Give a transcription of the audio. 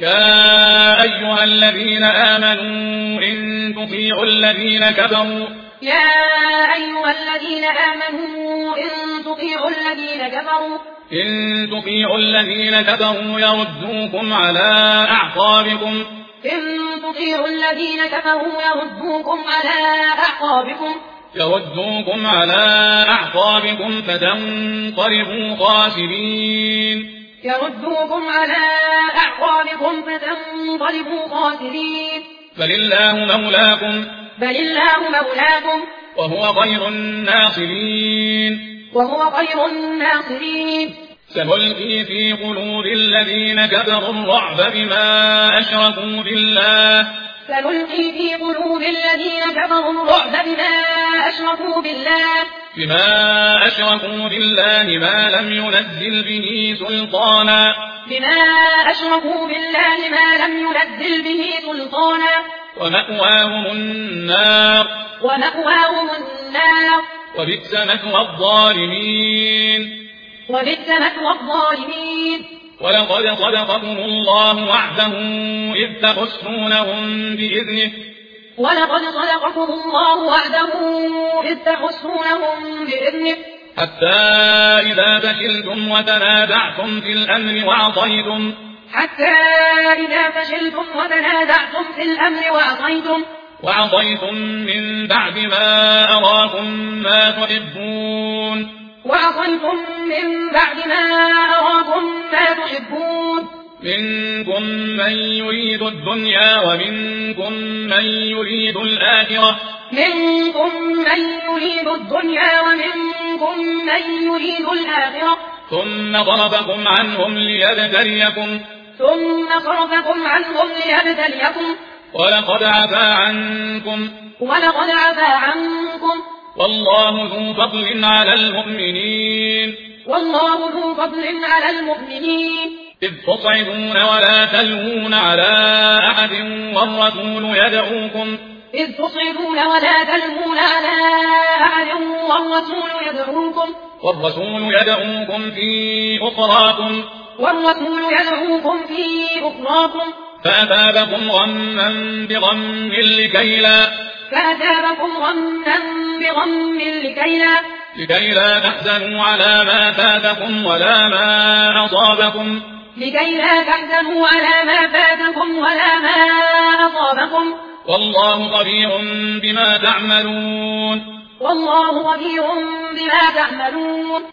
يا أيها الذين آمنوا إن تطيعوا الذين كفروا يردوكم على أعقابكم فتنقلبوا خاسرين فلله مولاكم وهو خير الناصرين سنلقي في قلوب الذين كفروا الرعب بما أشركوا بالله ما لم ينزل به سلطانا ومأواهم النار وبئس مثوى الظالمين ولقد صدقكم الله وعده إذ تحسونهم بإذنه حتى إذا فشلتم وتنازعتم في الأمر وعصيتم من بعد ما أراكم ما تحبون منكم من يريد الدنيا ومنكم من يريد الآخرة ثم صرفكم عنهم ليبتليكم ولقد عفا عنكم والله ذو فضل على المؤمنين إذ تصعدون ولا تلوون على أحد والرسول يدعوكم في أخراكم فأثابكم غما بغم لكي لا تحزنوا على ما فاتكم ولا ما أصابكم والله خبير بما تعملون